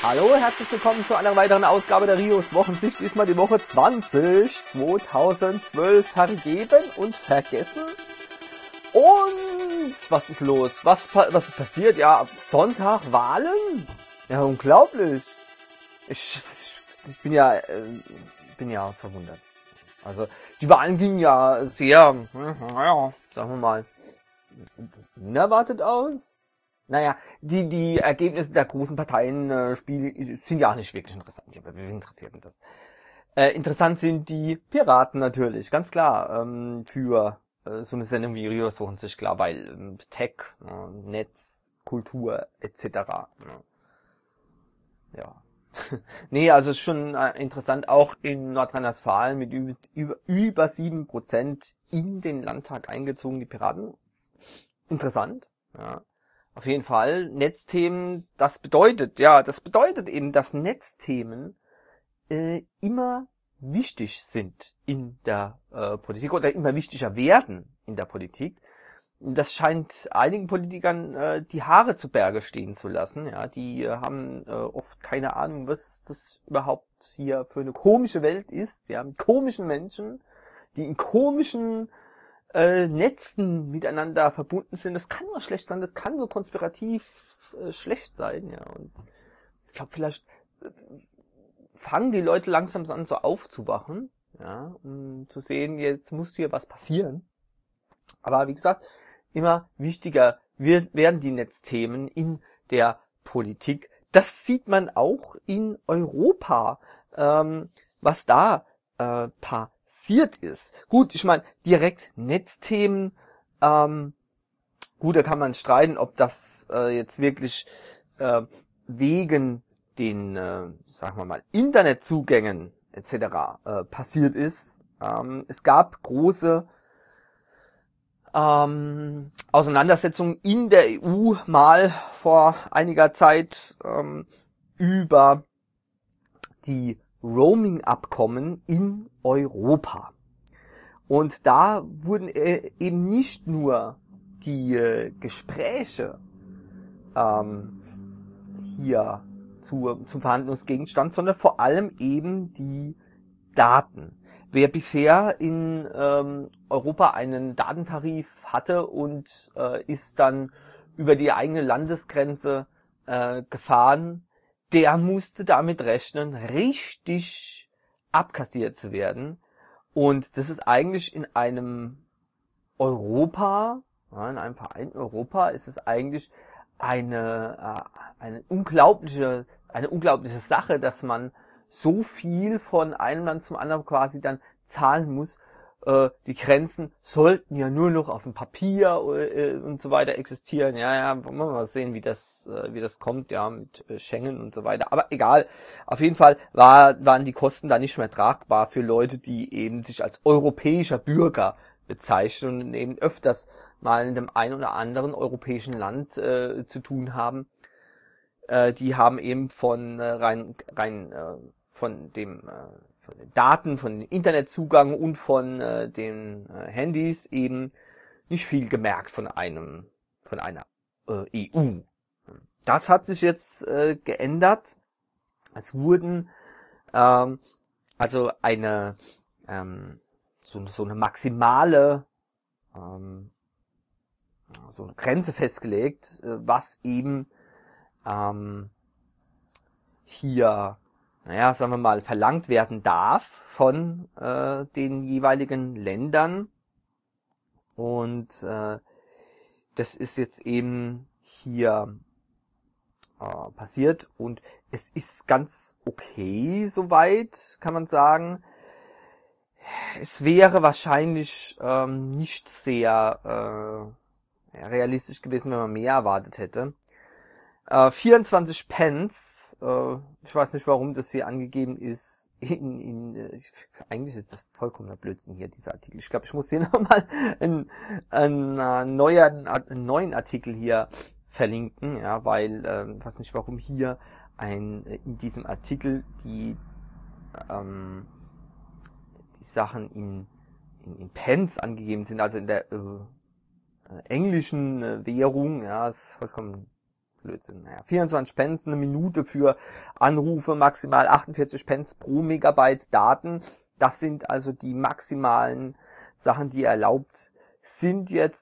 Hallo, herzlich willkommen zu einer weiteren Ausgabe der Rios Wochensicht. Diesmal die Woche 2012 vergeben und vergessen. Und was ist los? Was ist passiert? Ja, Sonntag Wahlen? Ja, unglaublich. Ich bin ja verwundert. Also die Wahlen gingen ja sehr, naja, sagen wir mal, unerwartet aus. Naja, die Ergebnisse der großen Parteien sind ja auch nicht wirklich interessant. Aber wen interessiert denn das? Interessant sind die Piraten natürlich, ganz klar, für so eine Sendung wie Rios Wochensicht, klar, weil Tech, Netz, Kultur etc. Ja. Nee, also ist schon interessant, auch in Nordrhein-Westfalen mit über 7% in den Landtag eingezogen, die Piraten. Interessant, ja. Auf jeden Fall, Netzthemen, das bedeutet eben, dass Netzthemen immer wichtig sind in der Politik oder immer wichtiger werden in der Politik. Das scheint einigen Politikern die Haare zu Berge stehen zu lassen. Ja, die haben oft keine Ahnung, was das überhaupt hier für eine komische Welt ist. Ja, mit komischen Menschen, die in komischen Netzen miteinander verbunden sind. Das kann nur schlecht sein, das kann nur konspirativ schlecht sein. Ja, und ich glaube, vielleicht fangen die Leute langsam an, so aufzuwachen, ja, um zu sehen, jetzt muss hier was passieren. Aber wie gesagt, immer wichtiger werden die Netzthemen in der Politik. Das sieht man auch in Europa, was da passiert ist. Gut, ich meine, direkt Netzthemen, gut, da kann man streiten, ob das jetzt wirklich wegen den, sagen wir mal, Internetzugängen etc. Passiert ist. Es gab große Auseinandersetzungen in der EU mal vor einiger Zeit über die Roaming-Abkommen in Europa. Und da wurden eben nicht nur die Gespräche hier zum Verhandlungsgegenstand, sondern vor allem eben die Daten. Wer bisher in Europa einen Datentarif hatte und ist dann über die eigene Landesgrenze gefahren, der musste damit rechnen, richtig abkassiert zu werden. Und das ist eigentlich in einem Europa, ja, in einem vereinten Europa, ist es eigentlich eine unglaubliche Sache, dass man so viel von einem Land zum anderen quasi dann zahlen muss. Die Grenzen sollten ja nur noch auf dem Papier und so weiter existieren. Ja, wollen wir mal sehen, wie das kommt, ja, mit Schengen und so weiter. Aber egal, auf jeden Fall waren die Kosten da nicht mehr tragbar für Leute, die eben sich als europäischer Bürger bezeichnen und eben öfters mal in dem einen oder anderen europäischen Land zu tun haben. Die haben eben von den Daten, von dem Internetzugang und von den Handys eben nicht viel gemerkt von einer EU. Das hat sich jetzt geändert. Es wurden also eine so eine maximale so eine Grenze festgelegt, was eben hier, naja, sagen wir mal, verlangt werden darf von den jeweiligen Ländern. Und das ist jetzt eben hier passiert und es ist ganz okay soweit, kann man sagen. Es wäre wahrscheinlich nicht sehr realistisch gewesen, wenn man mehr erwartet hätte. 24 Pence, ich weiß nicht, warum das hier angegeben ist. Eigentlich ist das vollkommener Blödsinn hier, dieser Artikel. Ich glaube, ich muss hier nochmal einen neuen Artikel hier verlinken, ja, weil, ich weiß nicht, warum hier in diesem Artikel die Sachen in Pence angegeben sind, also in der englischen Währung, ja, ist vollkommen Blödsinn. Naja, 24 Pence eine Minute für Anrufe, maximal 48 Pence pro Megabyte Daten. Das sind also die maximalen Sachen, die erlaubt sind jetzt.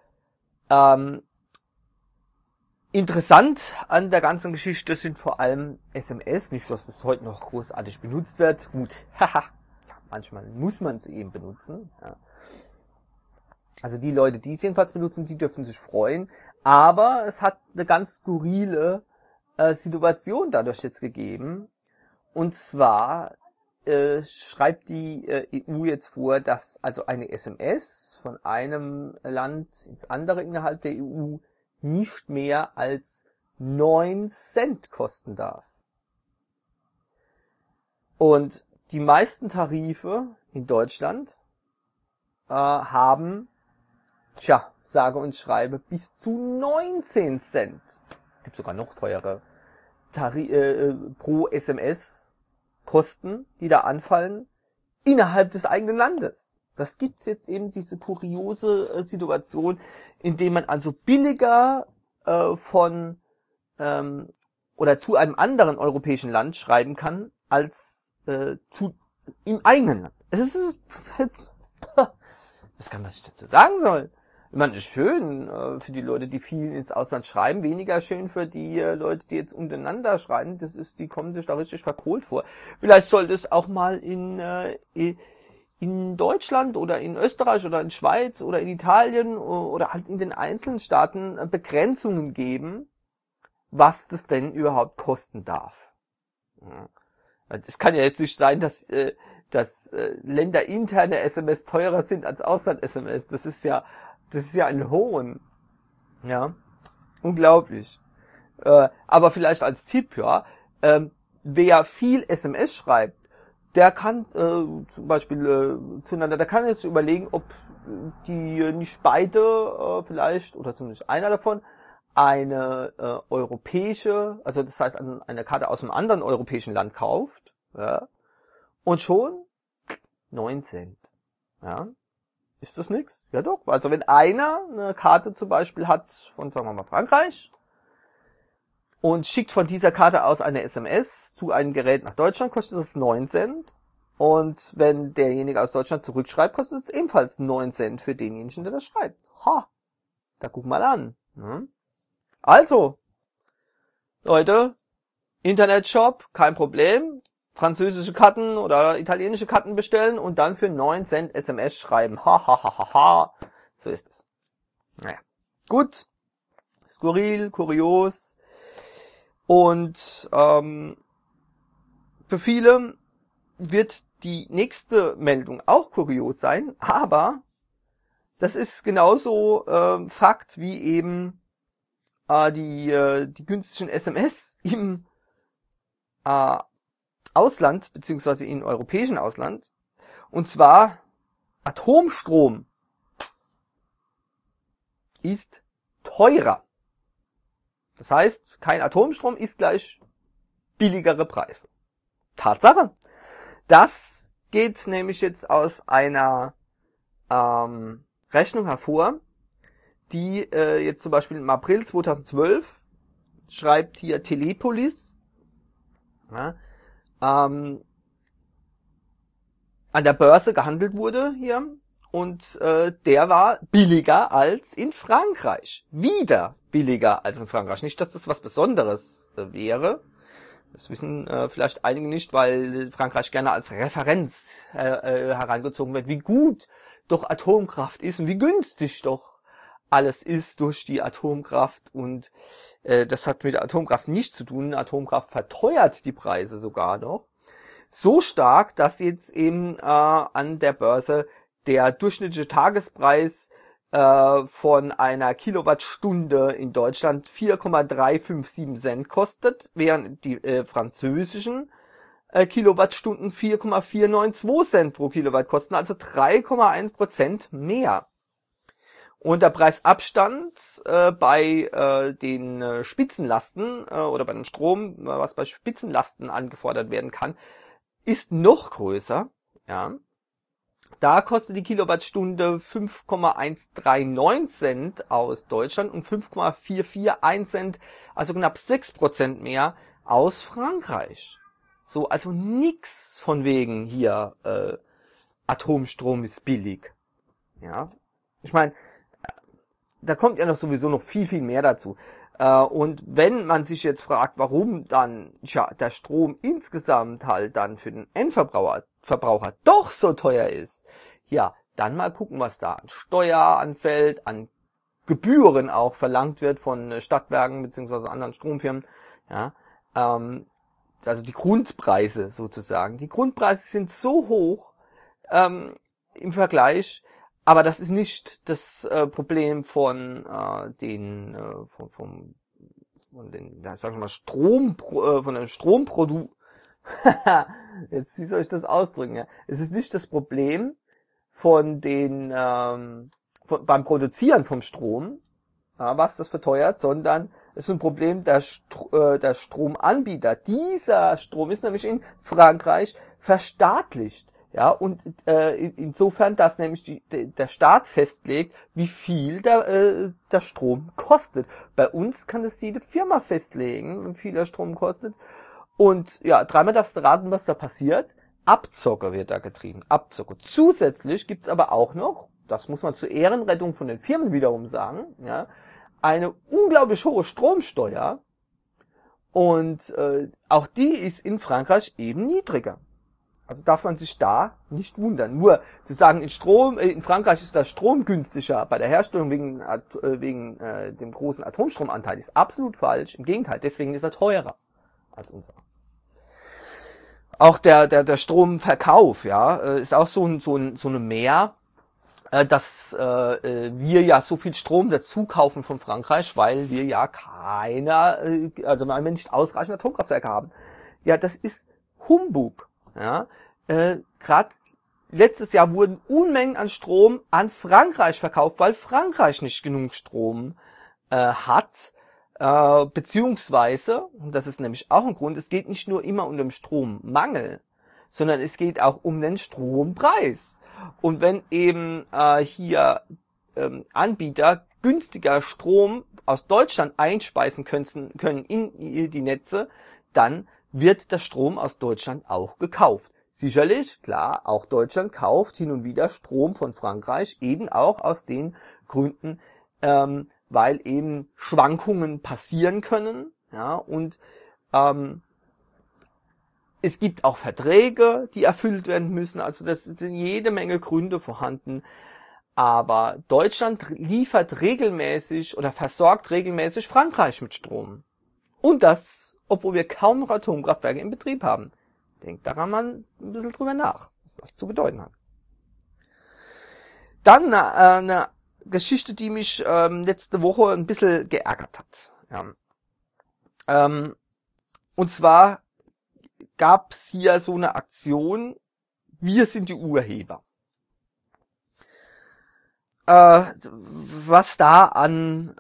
Interessant an der ganzen Geschichte sind vor allem SMS. Nicht, dass das heute noch großartig benutzt wird. Gut, haha. Manchmal muss man es eben benutzen. Ja. Also die Leute, die es jedenfalls benutzen, die dürfen sich freuen. Aber es hat eine ganz skurrile Situation dadurch jetzt gegeben. Und zwar schreibt die EU jetzt vor, dass also eine SMS von einem Land ins andere innerhalb der EU nicht mehr als 9 Cent kosten darf. Und die meisten Tarife in Deutschland haben, sage und schreibe, bis zu 19 Cent. Gibt sogar noch teure pro SMS Kosten, die da anfallen, innerhalb des eigenen Landes. Das gibt's jetzt eben, diese kuriose Situation, in dem man also billiger von oder zu einem anderen europäischen Land schreiben kann, als im eigenen Land. Was kann man sich dazu sagen soll? Ich meine, ist schön für die Leute, die viel ins Ausland schreiben, weniger schön für die Leute, die jetzt untereinander schreiben. Die kommen sich da richtig verkohlt vor. Vielleicht sollte es auch mal in Deutschland oder in Österreich oder in Schweiz oder in Italien oder halt in den einzelnen Staaten Begrenzungen geben, was das denn überhaupt kosten darf. Ja. Es kann ja jetzt nicht sein, dass länderinterne SMS teurer sind als Ausland-SMS. Das ist ja ein Hohn. Ja, unglaublich. Aber vielleicht als Tipp, wer viel SMS schreibt, der kann zum Beispiel zueinander, der kann jetzt überlegen, ob die nicht beide vielleicht, oder zumindest einer davon, eine europäische, also das heißt eine Karte aus einem anderen europäischen Land kauft, ja, und schon 9 Cent. Ja. Ist das nix? Ja doch. Also wenn einer eine Karte zum Beispiel hat von, sagen wir mal, Frankreich und schickt von dieser Karte aus eine SMS zu einem Gerät nach Deutschland, kostet es 9 Cent. Und wenn derjenige aus Deutschland zurückschreibt, kostet es ebenfalls 9 Cent für denjenigen, der das schreibt. Ha! Da guck mal an. Also, Leute, Internetshop, kein Problem. Französische Karten oder italienische Karten bestellen und dann für 9 Cent SMS schreiben. Ha, ha, ha, ha, ha. So ist es. Naja. Gut. Skurril, kurios. Und für viele wird die nächste Meldung auch kurios sein, aber das ist genauso Fakt wie eben die günstigen SMS im Ausland, beziehungsweise im europäischen Ausland. Und zwar Atomstrom ist teurer. Das heißt, kein Atomstrom ist gleich billigere Preise. Tatsache. Das geht nämlich jetzt aus einer Rechnung hervor, die jetzt zum Beispiel im April 2012 schreibt hier Telepolis, an der Börse gehandelt wurde hier und der war billiger als in Frankreich. Wieder billiger als in Frankreich. Nicht, dass das was Besonderes wäre. Das wissen vielleicht einige nicht, weil Frankreich gerne als Referenz herangezogen wird, wie gut doch Atomkraft ist und wie günstig doch alles ist durch die Atomkraft. Und das hat mit der Atomkraft nichts zu tun. Atomkraft verteuert die Preise sogar noch. So stark, dass jetzt eben an der Börse der durchschnittliche Tagespreis von einer Kilowattstunde in Deutschland 4,357 Cent kostet, während die französischen Kilowattstunden 4,492 Cent pro Kilowatt kosten, also 3,1% mehr. Und der Preisabstand bei den Spitzenlasten oder bei dem Strom, was bei Spitzenlasten angefordert werden kann, ist noch größer. Ja. Da kostet die Kilowattstunde 5,139 Cent aus Deutschland und 5,441 Cent, also knapp 6% mehr aus Frankreich. So, also nix von wegen hier, Atomstrom ist billig. Ja, ich meine, da kommt ja noch sowieso noch viel, viel mehr dazu. Und wenn man sich jetzt fragt, warum dann der Strom insgesamt halt dann für den Endverbraucher doch so teuer ist, ja, dann mal gucken, was da an Steuer anfällt, an Gebühren auch verlangt wird von Stadtwerken beziehungsweise anderen Stromfirmen. Ja, also die Grundpreise sozusagen. Die Grundpreise sind so hoch im Vergleich. Aber das ist nicht das Problem von den sagen wir mal von dem Stromprodukt. Jetzt, wie soll ich das ausdrücken? Ja? Es ist nicht das Problem von den beim Produzieren vom Strom, was das verteuert, sondern es ist ein Problem der Stromanbieter. Dieser Strom ist nämlich in Frankreich verstaatlicht. Ja, und insofern, dass nämlich der Staat festlegt, wie viel der Strom kostet. Bei uns kann das jede Firma festlegen, wie viel der Strom kostet. Und ja, dreimal darfst du raten, was da passiert. Abzocker wird da getrieben. Abzocker. Zusätzlich gibt's aber auch noch, das muss man zur Ehrenrettung von den Firmen wiederum sagen, ja, eine unglaublich hohe Stromsteuer. Und auch die ist in Frankreich eben niedriger. Also darf man sich da nicht wundern. Nur zu sagen, in Frankreich ist der Strom günstiger bei der Herstellung wegen dem großen Atomstromanteil, ist absolut falsch. Im Gegenteil, deswegen ist er teurer als unser. Auch der Stromverkauf, ja, ist auch so eine Mehr, dass wir ja so viel Strom dazu kaufen von Frankreich, weil wir ja weil wir nicht ausreichend Atomkraftwerke haben. Ja, das ist Humbug. Ja, gerade letztes Jahr wurden Unmengen an Strom an Frankreich verkauft, weil Frankreich nicht genug Strom hat, beziehungsweise, und das ist nämlich auch ein Grund, es geht nicht nur immer um den Strommangel, sondern es geht auch um den Strompreis. Und wenn eben hier Anbieter günstiger Strom aus Deutschland einspeisen können in die Netze, dann wird der Strom aus Deutschland auch gekauft. Sicherlich, klar, auch Deutschland kauft hin und wieder Strom von Frankreich, eben auch aus den Gründen, weil eben Schwankungen passieren können, ja, und es gibt auch Verträge, die erfüllt werden müssen, also das sind jede Menge Gründe vorhanden, aber Deutschland liefert regelmäßig oder versorgt regelmäßig Frankreich mit Strom. Und das obwohl wir kaum noch Atomkraftwerke in Betrieb haben. Denkt daran mal ein bisschen drüber nach, was das zu bedeuten hat. Dann eine Geschichte, die mich letzte Woche ein bisschen geärgert hat. Ja. Und zwar gab es hier so eine Aktion, wir sind die Urheber. Was da an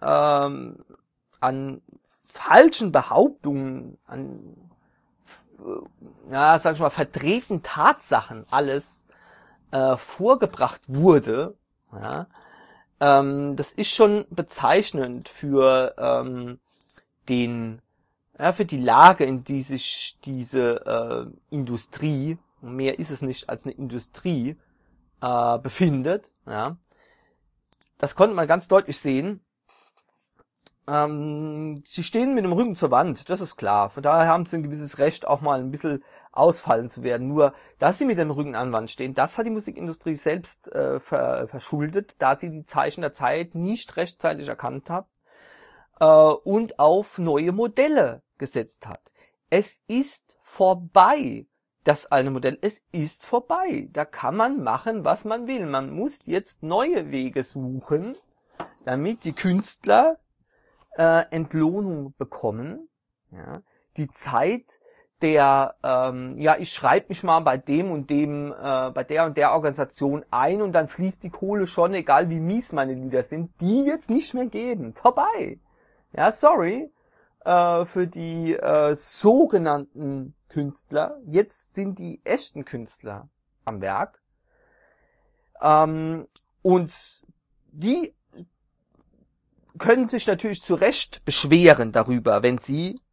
falschen Behauptungen, an sag ich mal, verdrehten Tatsachen alles vorgebracht wurde, ja, das ist schon bezeichnend für für die Lage, in die sich diese Industrie, mehr ist es nicht als eine Industrie, befindet. Ja. Das konnte man ganz deutlich sehen. Sie stehen mit dem Rücken zur Wand, das ist klar. Von daher haben sie ein gewisses Recht, auch mal ein bisschen ausfallen zu werden. Nur, dass sie mit dem Rücken an der Wand stehen, das hat die Musikindustrie selbst verschuldet, da sie die Zeichen der Zeit nicht rechtzeitig erkannt hat und auf neue Modelle gesetzt hat. Es ist vorbei, das alte Modell. Es ist vorbei. Da kann man machen, was man will. Man muss jetzt neue Wege suchen, damit die Künstler Entlohnung bekommen. Ja, die Zeit der, ich schreibe mich mal bei dem und dem, bei der und der Organisation ein und dann fließt die Kohle schon, egal wie mies meine Lieder sind, die wird's nicht mehr geben. Vorbei. Ja, sorry für die sogenannten Künstler. Jetzt sind die echten Künstler am Werk. Und die können sich natürlich zu Recht beschweren darüber, wenn sie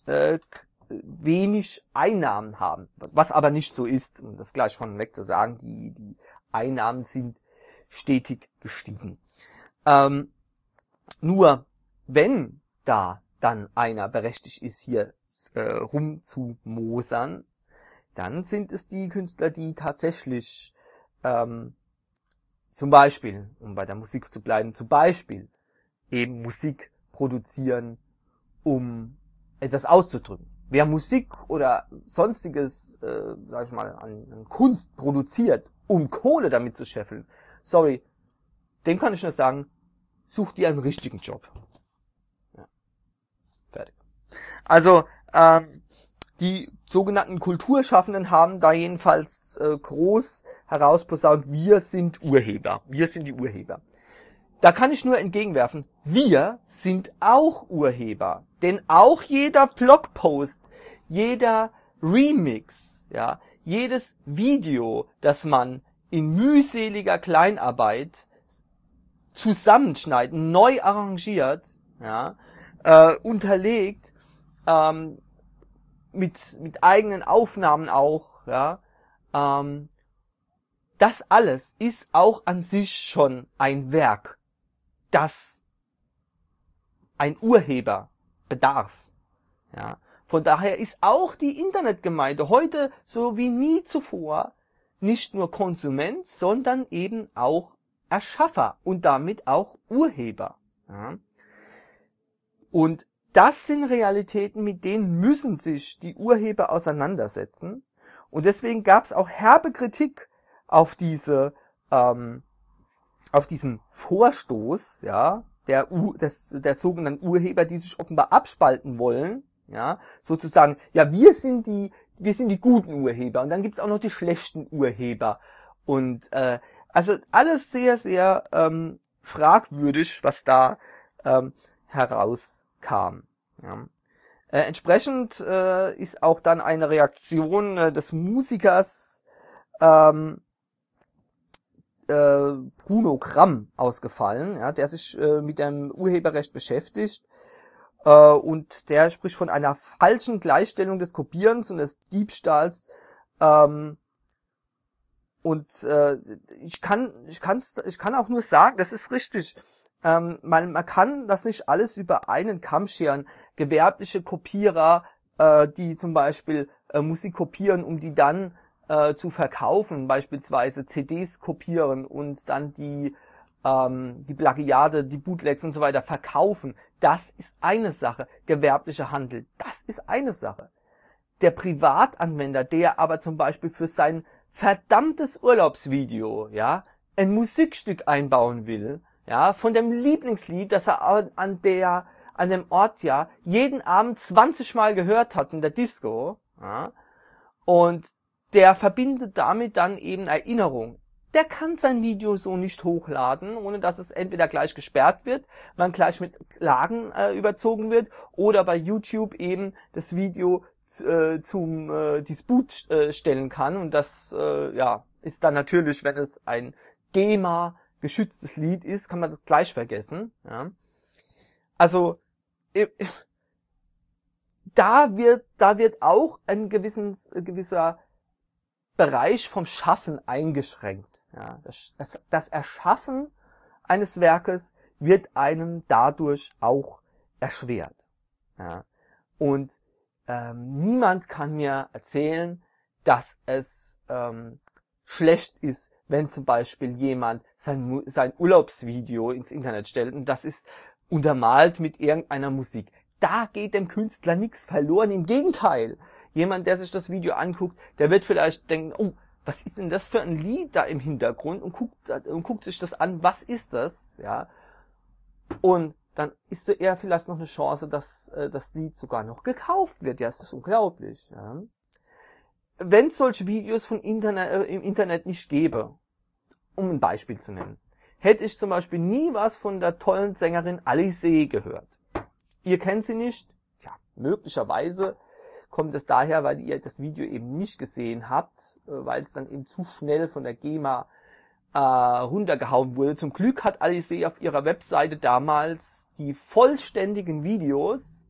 wenig Einnahmen haben, was aber nicht so ist, um das gleich von weg zu sagen, die Einnahmen sind stetig gestiegen. Nur wenn da dann einer berechtigt ist, hier rumzumosern, dann sind es die Künstler, die tatsächlich zum Beispiel, um bei der Musik zu bleiben, zum Beispiel eben Musik produzieren, um etwas auszudrücken. Wer Musik oder sonstiges, sag ich mal, an Kunst produziert, um Kohle damit zu scheffeln, sorry, dem kann ich nur sagen, such dir einen richtigen Job. Ja. Fertig. Also, die sogenannten Kulturschaffenden haben da jedenfalls groß herausposaunt, wir sind Urheber. Wir sind die Urheber. Da kann ich nur entgegenwerfen, wir sind auch Urheber. Denn auch jeder Blogpost, jeder Remix, ja, jedes Video, das man in mühseliger Kleinarbeit zusammenschneidet, neu arrangiert, ja, unterlegt, mit eigenen Aufnahmen auch, ja, das alles ist auch an sich schon ein Werk, das ein Urheber bedarf. Ja. Von daher ist auch die Internetgemeinde heute so wie nie zuvor nicht nur Konsument, sondern eben auch Erschaffer und damit auch Urheber. Ja. Und das sind Realitäten, mit denen müssen sich die Urheber auseinandersetzen. Und deswegen gab es auch herbe Kritik auf diesen Vorstoß, ja, der sogenannten Urheber, die sich offenbar abspalten wollen, ja, sozusagen, ja, wir sind die guten Urheber und dann gibt's auch noch die schlechten Urheber. Und also alles sehr, sehr fragwürdig, was da herauskam. Ja. Entsprechend ist auch dann eine Reaktion des Musikers Bruno Gramm ausgefallen, ja, der sich mit dem Urheberrecht beschäftigt und der spricht von einer falschen Gleichstellung des Kopierens und des Diebstahls und ich kann auch nur sagen, das ist richtig. Man kann das nicht alles über einen Kamm scheren. Gewerbliche Kopierer, die zum Beispiel Musik kopieren, um die dann zu verkaufen, beispielsweise CDs kopieren und dann die Plagiate, die Bootlegs und so weiter verkaufen. Das ist eine Sache. Gewerblicher Handel, das ist eine Sache. Der Privatanwender, der aber zum Beispiel für sein verdammtes Urlaubsvideo, ja, ein Musikstück einbauen will, ja, von dem Lieblingslied, das er an dem Ort ja jeden Abend 20 Mal gehört hat in der Disco, ja, und der verbindet damit dann eben Erinnerung. Der kann sein Video so nicht hochladen, ohne dass es entweder gleich gesperrt wird, man gleich mit Klagen überzogen wird, oder bei YouTube eben das Video zum Disput stellen kann. Und das ja ist dann natürlich, wenn es ein GEMA geschütztes Lied ist, kann man das gleich vergessen. Ja. Also da wird auch ein gewisser Bereich vom Schaffen eingeschränkt. Ja. Das Erschaffen eines Werkes wird einem dadurch auch erschwert. Ja. Und niemand kann mir erzählen, dass es schlecht ist, wenn zum Beispiel jemand sein Urlaubsvideo ins Internet stellt und das ist untermalt mit irgendeiner Musik. Da geht dem Künstler nichts verloren, im Gegenteil. Jemand, der sich das Video anguckt, der wird vielleicht denken, oh, was ist denn das für ein Lied da im Hintergrund und guckt sich das an, was ist das, ja? Und dann ist so eher vielleicht noch eine Chance, dass das Lied sogar noch gekauft wird. Ja, das ist unglaublich, ja. Wenn es solche Videos im Internet nicht gäbe, um ein Beispiel zu nennen, hätte ich zum Beispiel nie was von der tollen Sängerin Alizée gehört. Ihr kennt sie nicht? Ja, möglicherweise kommt es daher, weil ihr das Video eben nicht gesehen habt, weil es dann eben zu schnell von der GEMA runtergehauen wurde. Zum Glück hat Alizé auf ihrer Webseite damals die vollständigen Videos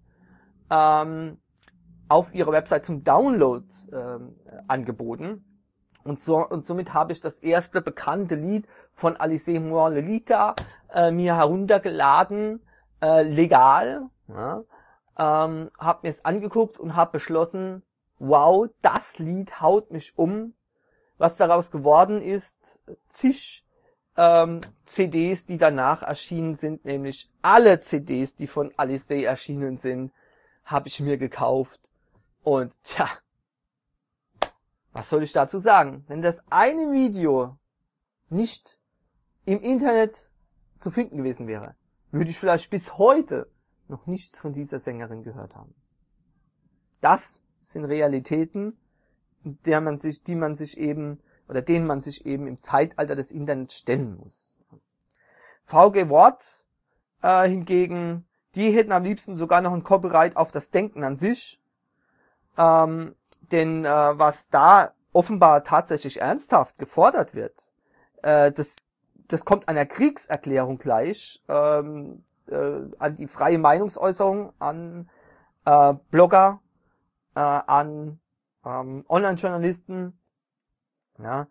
auf ihrer Website zum Download angeboten. Und somit habe ich das erste bekannte Lied von Alizé Moi Lolita mir heruntergeladen, legal. Ja, habe mir es angeguckt und habe beschlossen, wow, das Lied haut mich um. Was daraus geworden ist, zig CDs, die danach erschienen sind, nämlich alle CDs, die von Alizé erschienen sind, habe ich mir gekauft. Und tja, was soll ich dazu sagen? Wenn das eine Video nicht im Internet zu finden gewesen wäre, würde ich vielleicht bis heute noch nichts von dieser Sängerin gehört haben. Das sind Realitäten, denen man sich eben im Zeitalter des Internets stellen muss. VG Wort hingegen, die hätten am liebsten sogar noch ein Copyright auf das Denken an sich, denn was da offenbar tatsächlich ernsthaft gefordert wird, das kommt einer Kriegserklärung gleich an die freie Meinungsäußerung, an Blogger, an Online-Journalisten, ja,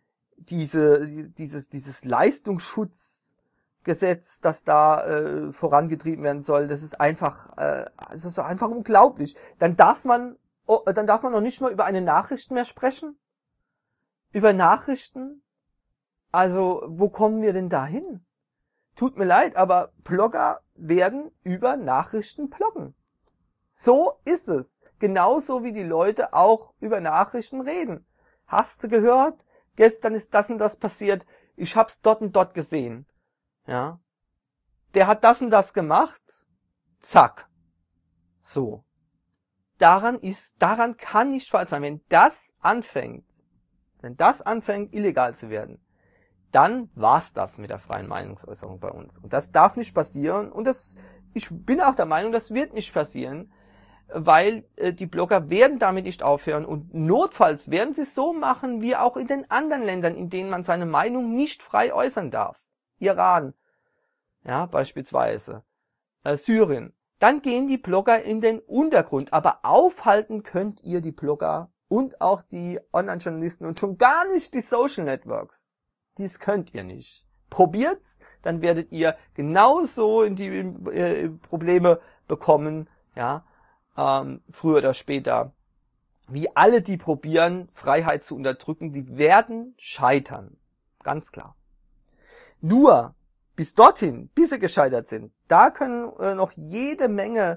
dieses Leistungsschutzgesetz, das da vorangetrieben werden soll, das ist einfach unglaublich. Dann darf man noch nicht mal über eine Nachricht mehr sprechen. Über Nachrichten? Also, wo kommen wir denn da hin? Tut mir leid, aber Blogger werden über Nachrichten bloggen. So ist es. Genauso wie die Leute auch über Nachrichten reden. Hast du gehört? Gestern ist das und das passiert. Ich hab's dort und dort gesehen. Ja. Der hat das und das gemacht. Zack. So. Daran kann nicht falsch sein. Wenn das anfängt illegal zu werden, dann war's das mit der freien Meinungsäußerung bei uns. Und das darf nicht passieren. Und ich bin auch der Meinung, das wird nicht passieren, weil die Blogger werden damit nicht aufhören. Und notfalls werden sie es so machen, wie auch in den anderen Ländern, in denen man seine Meinung nicht frei äußern darf. Iran, ja, beispielsweise, Syrien. Dann gehen die Blogger in den Untergrund. Aber aufhalten könnt ihr die Blogger und auch die Online-Journalisten und schon gar nicht die Social Networks. Dies könnt ihr nicht. Probiert's, dann werdet ihr genauso in die Probleme bekommen, ja, früher oder später. Wie alle, die probieren, Freiheit zu unterdrücken, die werden scheitern. Ganz klar. Nur bis dorthin, bis sie gescheitert sind, da können noch jede Menge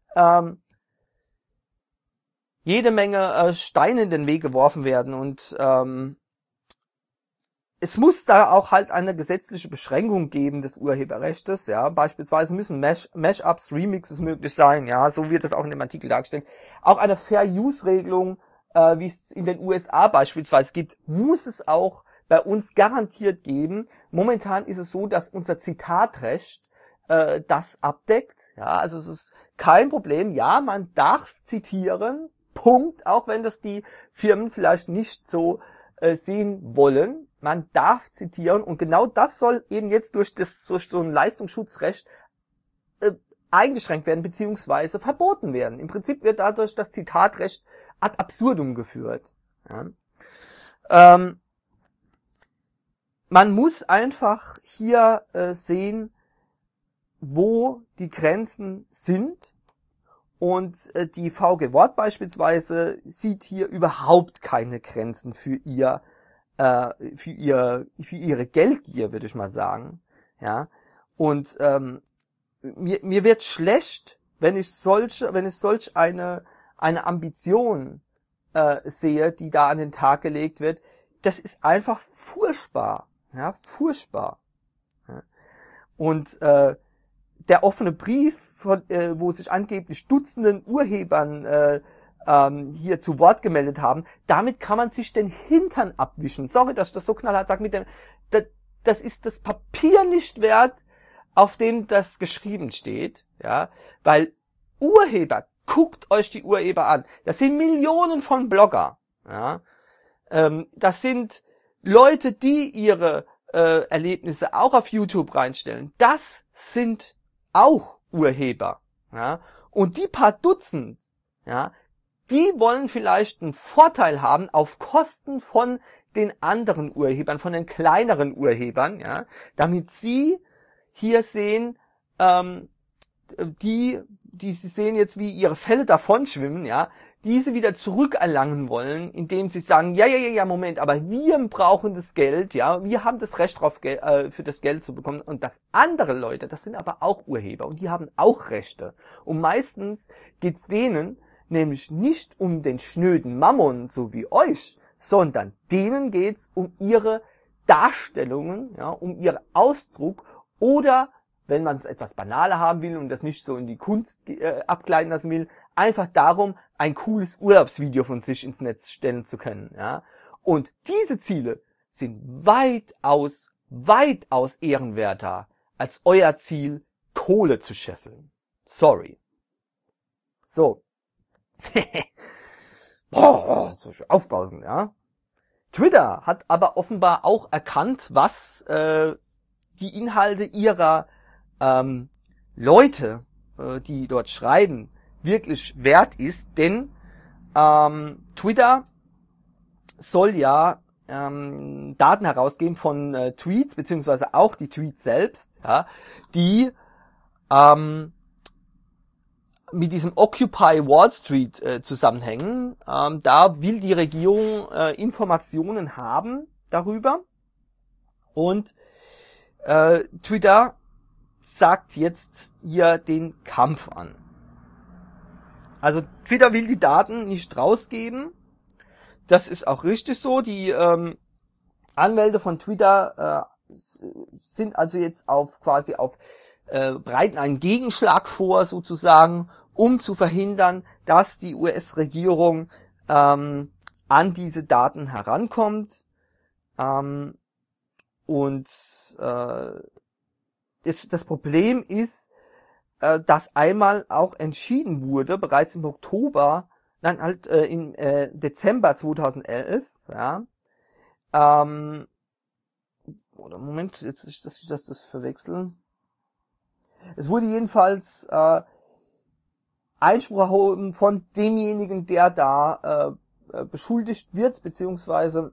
Steine in den Weg geworfen werden und es muss da auch halt eine gesetzliche Beschränkung geben des Urheberrechts, ja. Beispielsweise müssen Mashups, Remixes möglich sein, ja. So wird es auch in dem Artikel dargestellt. Auch eine Fair-Use-Regelung, wie es in den USA beispielsweise gibt, muss es auch bei uns garantiert geben. Momentan ist es so, dass unser Zitatrecht das abdeckt, ja. Also es ist kein Problem. Ja, man darf zitieren, Punkt, auch wenn das die Firmen vielleicht nicht so sehen wollen. Man darf zitieren und genau das soll eben jetzt durch so ein Leistungsschutzrecht eingeschränkt werden beziehungsweise verboten werden. Im Prinzip wird dadurch das Zitatrecht ad absurdum geführt. Ja. Man muss einfach hier sehen, wo die Grenzen sind. Und die VG Wort beispielsweise sieht hier überhaupt keine Grenzen für ihre Geldgier, würde ich mal sagen. Ja. Und mir wird schlecht, wenn ich solch eine Ambition sehe, die da an den Tag gelegt wird. Das ist einfach furchtbar. Ja, furchtbar. Ja. Und der offene Brief, wo sich angeblich Dutzenden Urhebern hier zu Wort gemeldet haben, damit kann man sich den Hintern abwischen. Sorry, dass ich das so knallhart sage, das ist das Papier nicht wert, auf dem das geschrieben steht, ja, weil Urheber, guckt euch die Urheber an. Das sind Millionen von Blogger, ja. Das sind Leute, die ihre Erlebnisse auch auf YouTube reinstellen, das sind auch Urheber. Ja? Und die paar Dutzend, ja, die wollen vielleicht einen Vorteil haben auf Kosten von den anderen Urhebern, von den kleineren Urhebern, ja, damit sie hier sehen, die sie sehen jetzt, wie ihre Fälle davonschwimmen, ja, diese wieder zurückerlangen wollen, indem sie sagen, ja, Moment, aber wir brauchen das Geld, ja, wir haben das Recht drauf, für das Geld zu bekommen, und das andere Leute, das sind aber auch Urheber und die haben auch Rechte. Und meistens geht's denen nämlich nicht um den schnöden Mammon, so wie euch, sondern denen geht's um ihre Darstellungen, ja, um ihren Ausdruck, oder wenn man es etwas banaler haben will und das nicht so in die Kunst abgleiten lassen will, einfach darum, ein cooles Urlaubsvideo von sich ins Netz stellen zu können. Ja? Und diese Ziele sind weitaus ehrenwerter als euer Ziel, Kohle zu scheffeln. Sorry. So. So schön aufbrausen, ja. Twitter hat aber offenbar auch erkannt, was die Inhalte ihrer Leute, die dort schreiben, wirklich wert ist, denn Twitter soll ja Daten herausgeben von Tweets, beziehungsweise auch die Tweets selbst, ja, die mit diesem Occupy Wall Street zusammenhängen. Da will die Regierung Informationen haben darüber, und Twitter sagt jetzt hier den Kampf an. Also Twitter will die Daten nicht rausgeben. Das ist auch richtig so. Die Anwälte von Twitter sind also jetzt bereiten einen Gegenschlag vor, sozusagen, um zu verhindern, dass die US-Regierung an diese Daten herankommt. Das Problem ist, dass einmal auch entschieden wurde, bereits im Dezember 2011, ja, oder Moment, jetzt ist das verwechseln. Es wurde jedenfalls Einspruch erhoben von demjenigen, der da beschuldigt wird, beziehungsweise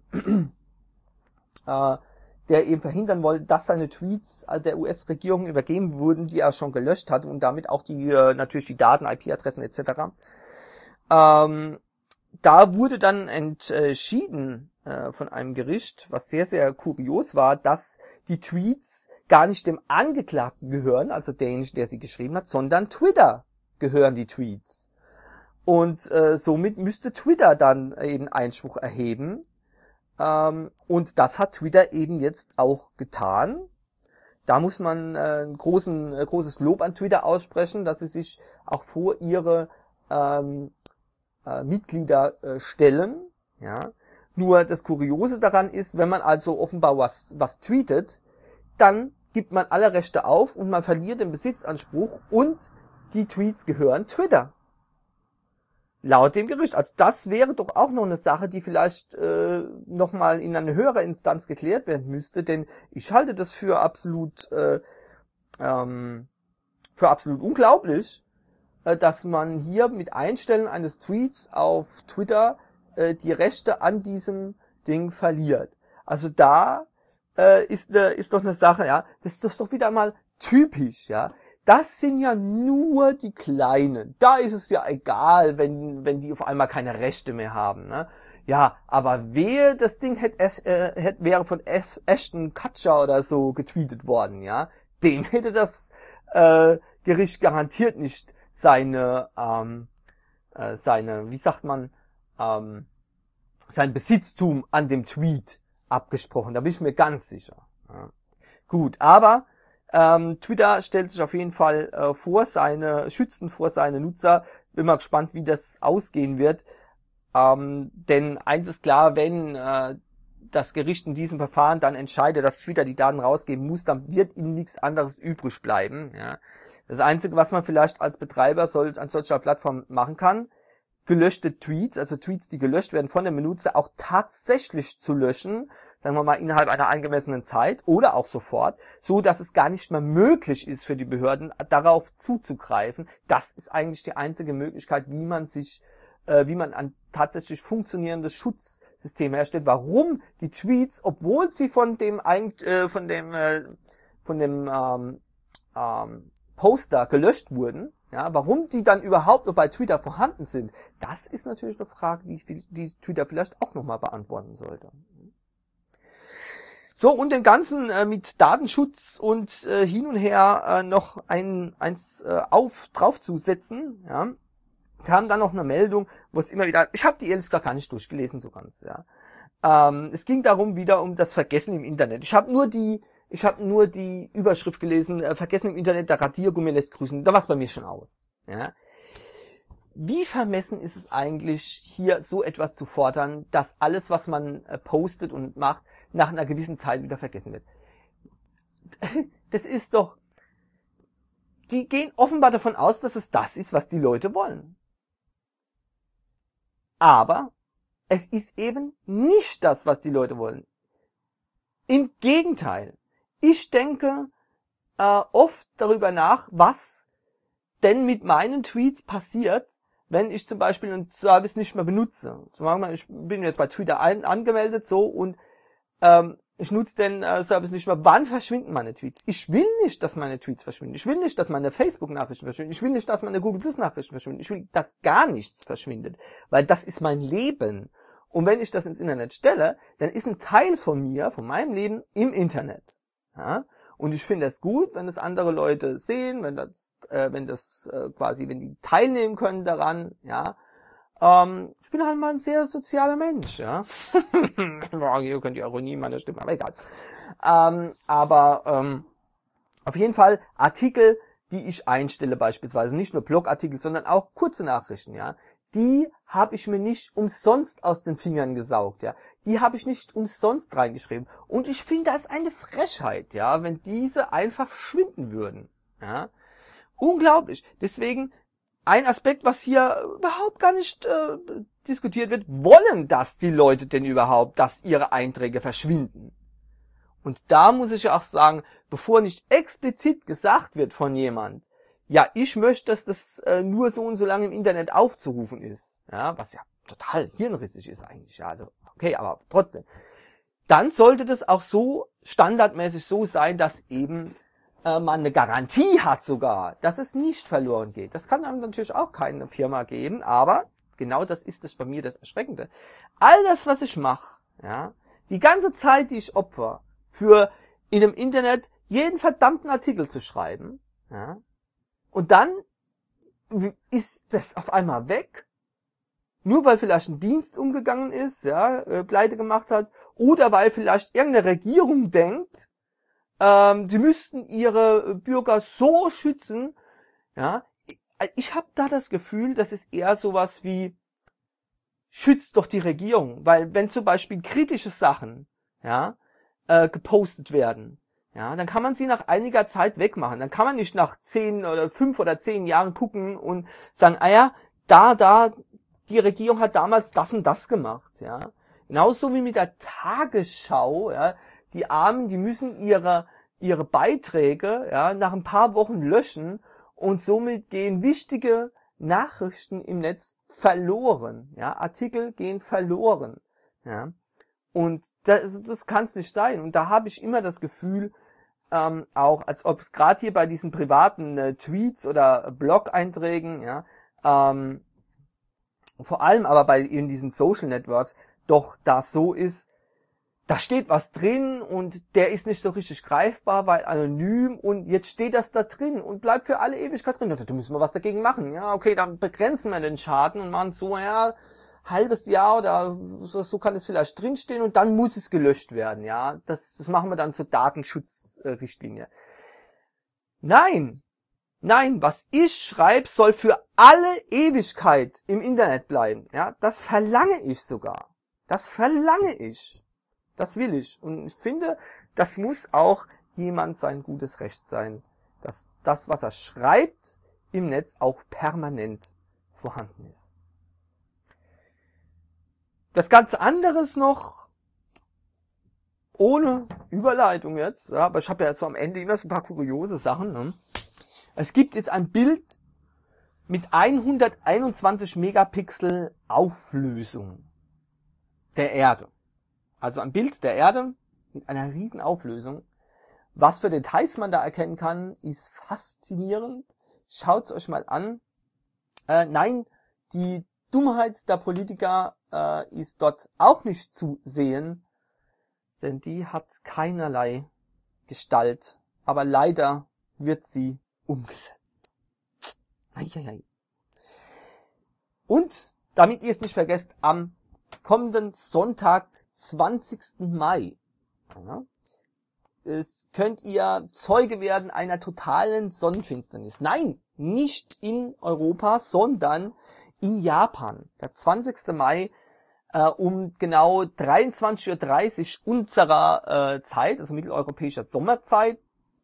der eben verhindern wollte, dass seine Tweets der US-Regierung übergeben wurden, die er schon gelöscht hat, und damit auch natürlich die Daten, IP-Adressen etc. Da wurde dann entschieden von einem Gericht, was sehr, sehr kurios war, dass die Tweets gar nicht dem Angeklagten gehören, also derjenige, der sie geschrieben hat, sondern Twitter gehören die Tweets. Und somit müsste Twitter dann eben Einspruch erheben. Und das hat Twitter eben jetzt auch getan. Da muss man großes Lob an Twitter aussprechen, dass sie sich auch vor ihre Mitglieder stellen. Ja. Nur das Kuriose daran ist, wenn man also offenbar was tweetet, dann gibt man alle Rechte auf und man verliert den Besitzanspruch, und die Tweets gehören Twitter. Laut dem Gericht. Also das wäre doch auch noch eine Sache, die vielleicht nochmal in eine höhere Instanz geklärt werden müsste, denn ich halte das für absolut unglaublich, dass man hier mit Einstellen eines Tweets auf Twitter die Rechte an diesem Ding verliert. Also da ist doch eine Sache, ja, das ist doch wieder mal typisch, ja. Das sind ja nur die Kleinen. Da ist es ja egal, wenn die auf einmal keine Rechte mehr haben, ne? Ja, aber das Ding wäre von Ashton Kutcher oder so getweetet worden, ja, dem hätte das Gericht garantiert nicht seine, wie sagt man, sein Besitztum an dem Tweet abgesprochen. Da bin ich mir ganz sicher. Ja. Gut, aber Twitter stellt sich auf jeden Fall schützend vor seine Nutzer. Bin mal gespannt, wie das ausgehen wird. Denn eins ist klar, wenn das Gericht in diesem Verfahren dann entscheidet, dass Twitter die Daten rausgeben muss, dann wird ihnen nichts anderes übrig bleiben. Ja. Das Einzige, was man vielleicht als Betreiber an solcher Plattform machen kann, gelöschte Tweets, also Tweets, die gelöscht werden von dem Benutzer, auch tatsächlich zu löschen, sagen wir mal innerhalb einer angemessenen Zeit oder auch sofort, so dass es gar nicht mehr möglich ist für die Behörden, darauf zuzugreifen. Das ist eigentlich die einzige Möglichkeit, wie man ein tatsächlich funktionierendes Schutzsystem herstellt. Warum die Tweets, obwohl sie von dem Poster gelöscht wurden, ja, warum die dann überhaupt noch bei Twitter vorhanden sind, das ist natürlich eine Frage, die Twitter vielleicht auch nochmal beantworten sollte. So, und dem Ganzen mit Datenschutz und hin und her noch eins draufzusetzen, ja, kam dann noch eine Meldung, wo es immer wieder, ich habe die ehrlich gesagt gar nicht durchgelesen so ganz, ja. Es ging darum wieder um das Vergessen im Internet. Ich habe nur die Überschrift gelesen, Vergessen im Internet, der Radiergummi lässt grüßen. Da war es bei mir schon aus. Ja. Wie vermessen ist es eigentlich, hier so etwas zu fordern, dass alles, was man postet und macht, nach einer gewissen Zeit wieder vergessen wird? Das ist doch... Die gehen offenbar davon aus, dass es das ist, was die Leute wollen. Aber es ist eben nicht das, was die Leute wollen. Im Gegenteil. Ich denke oft darüber nach, was denn mit meinen Tweets passiert, wenn ich zum Beispiel einen Service nicht mehr benutze. Zum Beispiel, ich bin jetzt bei Twitter angemeldet so und ich nutze den Service nicht mehr. Wann verschwinden meine Tweets? Ich will nicht, dass meine Tweets verschwinden. Ich will nicht, dass meine Facebook-Nachrichten verschwinden. Ich will nicht, dass meine Google-Plus-Nachrichten verschwinden. Ich will, dass gar nichts verschwindet. Weil das ist mein Leben. Und wenn ich das ins Internet stelle, dann ist ein Teil von mir, von meinem Leben im Internet. Ja? Und ich finde es gut, wenn das andere Leute sehen, wenn die teilnehmen können daran, ja. Ich bin halt mal ein sehr sozialer Mensch, ja. Ihr könnt die Ironie meiner Stimme, aber egal. Auf jeden Fall Artikel, die ich einstelle beispielsweise, nicht nur Blogartikel, sondern auch kurze Nachrichten, ja. Die habe ich mir nicht umsonst aus den Fingern gesaugt, ja. Die habe ich nicht umsonst reingeschrieben. Und ich finde, das ist eine Frechheit, ja, wenn diese einfach verschwinden würden, ja. Unglaublich. Deswegen ein Aspekt, was hier überhaupt gar nicht diskutiert wird, wollen das die Leute denn überhaupt, dass ihre Einträge verschwinden? Und da muss ich ja auch sagen, bevor nicht explizit gesagt wird von jemand, ja, ich möchte, dass das nur so und so lange im Internet aufzurufen ist, ja, was ja total hirnrissig ist eigentlich, ja, also okay, aber trotzdem, dann sollte das auch so standardmäßig so sein, dass eben man eine Garantie hat sogar, dass es nicht verloren geht. Das kann einem natürlich auch keine Firma geben, aber genau das ist es bei mir das Erschreckende. All das, was ich mache, ja, die ganze Zeit, die ich opfer, für in dem Internet jeden verdammten Artikel zu schreiben, ja, und dann ist das auf einmal weg, nur weil vielleicht ein Dienst umgegangen ist, ja, pleite gemacht hat, oder weil vielleicht irgendeine Regierung denkt, sie müssten ihre Bürger so schützen, ja. Ich habe da das Gefühl, das ist eher sowas wie, schützt doch die Regierung, weil wenn zum Beispiel kritische Sachen, ja, gepostet werden, ja, dann kann man sie nach einiger Zeit wegmachen. Dann kann man nicht nach 5 oder 10 Jahren gucken und sagen, die Regierung hat damals das und das gemacht, ja. Genauso wie mit der Tagesschau, ja. Die Armen, die müssen ihre Beiträge, ja, nach ein paar Wochen löschen und somit gehen wichtige Nachrichten im Netz verloren, ja, Artikel gehen verloren, ja. Und das kann es nicht sein. Und da habe ich immer das Gefühl, auch als ob es gerade hier bei diesen privaten Tweets oder Blog-Einträgen, ja, vor allem aber in diesen Social Networks doch das so ist, da steht was drin und der ist nicht so richtig greifbar, weil anonym und jetzt steht das da drin und bleibt für alle Ewigkeit drin. Da müssen wir was dagegen machen. Ja, okay, dann begrenzen wir den Schaden und machen so, ja, halbes Jahr oder so kann es vielleicht drinstehen und dann muss es gelöscht werden. Ja, das machen wir dann zur Datenschutzrichtlinie. Nein, was ich schreibe, soll für alle Ewigkeit im Internet bleiben. Ja, das verlange ich sogar. Das verlange ich. Das will ich. Und ich finde, das muss auch jemand sein gutes Recht sein, dass das, was er schreibt, im Netz auch permanent vorhanden ist. Das Ganze anderes noch, ohne Überleitung jetzt, ja, aber ich habe ja so am Ende immer so ein paar kuriose Sachen. Ne? Es gibt jetzt ein Bild mit 121 Megapixel Auflösung der Erde. Also ein Bild der Erde mit einer riesen Auflösung. Was für Details man da erkennen kann, ist faszinierend. Schaut's euch mal an. Nein, die Dummheit der Politiker ist dort auch nicht zu sehen, denn die hat keinerlei Gestalt. Aber leider wird sie umgesetzt. Eieiei. Und, damit ihr es nicht vergesst, am kommenden Sonntag, 20. Mai, ja, könnt ihr Zeuge werden einer totalen Sonnenfinsternis. Nein, nicht in Europa, sondern in Japan. Der 20. Mai um genau 23:30 Uhr unserer Zeit, also mitteleuropäischer Sommerzeit,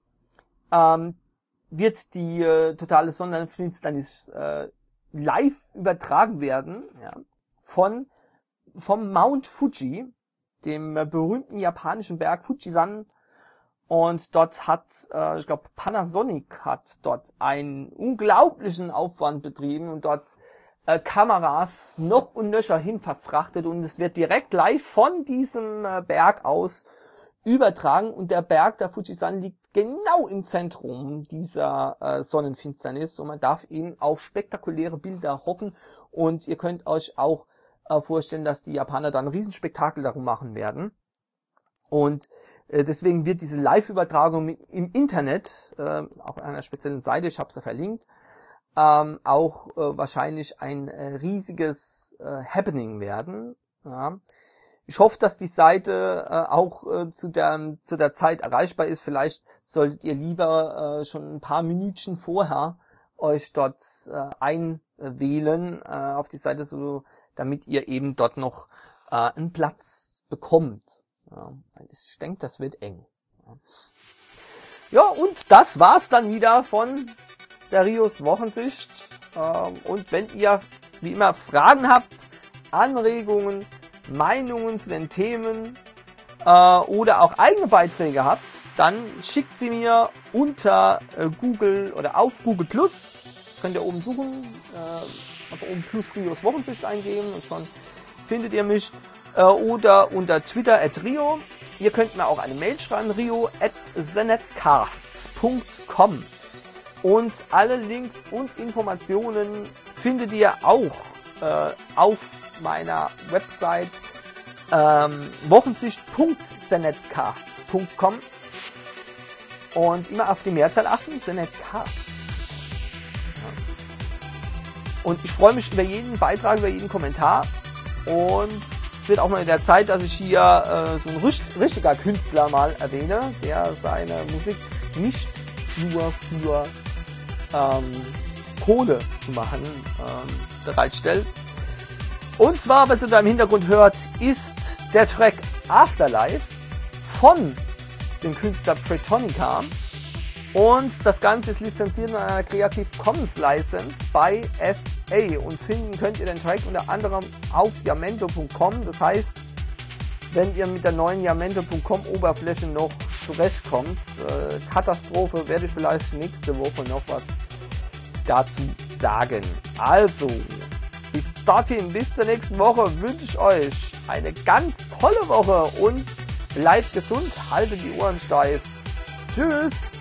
wird die totale Sonnenfinsternis live übertragen werden, ja, vom Mount Fuji, dem berühmten japanischen Berg Fujisan. Und dort hat, ich glaube, Panasonic hat dort einen unglaublichen Aufwand betrieben und dort Kameras noch und nöcher hin verfrachtet und es wird direkt live von diesem Berg aus übertragen und der Berg, der Fujisan, liegt genau im Zentrum dieser Sonnenfinsternis und man darf ihn auf spektakuläre Bilder hoffen und ihr könnt euch auch vorstellen, dass die Japaner da ein Riesenspektakel darum machen werden und deswegen wird diese Live-Übertragung im Internet, auf einer speziellen Seite, ich habe es ja verlinkt, auch wahrscheinlich ein riesiges Happening werden. Ja. Ich hoffe, dass die Seite auch zu der Zeit erreichbar ist. Vielleicht solltet ihr lieber schon ein paar Minütchen vorher euch dort einwählen auf die Seite, so damit ihr eben dort noch einen Platz bekommt. Ja. Ich denke, das wird eng. Ja, und das war's dann wieder von der Rios Wochensicht. Und wenn ihr wie immer Fragen habt, Anregungen, Meinungen zu den Themen oder auch eigene Beiträge habt, dann schickt sie mir unter Google oder auf Google Plus. Könnt ihr oben suchen, einfach oben Plus Rios Wochensicht eingeben und schon findet ihr mich. Oder unter Twitter @Rio. Ihr könnt mir auch eine Mail schreiben, rio@thenetcasts.com. Und alle Links und Informationen findet ihr auch auf meiner Website wochensicht.thenetcasts.com und immer auf die Mehrzahl achten, Thenetcasts. Und ich freue mich über jeden Beitrag, über jeden Kommentar und es wird auch mal in der Zeit, dass ich hier so ein richtiger Künstler mal erwähne, der seine Musik nicht nur für Kohle zu machen bereitstellt. Und zwar, was ihr da im Hintergrund hört, ist der Track Afterlife von dem Künstler Pretonica. Und das Ganze ist lizenziert unter einer Creative Commons License bei SA. Und finden könnt ihr den Track unter anderem auf Jamendo.com. Das heißt, wenn ihr mit der neuen Jamendo.com Oberfläche noch zurechtkommt, Katastrophe, werde ich vielleicht nächste Woche noch was dazu sagen. Also, bis dorthin, bis zur nächsten Woche wünsche ich euch eine ganz tolle Woche und bleibt gesund, haltet die Ohren steif. Tschüss!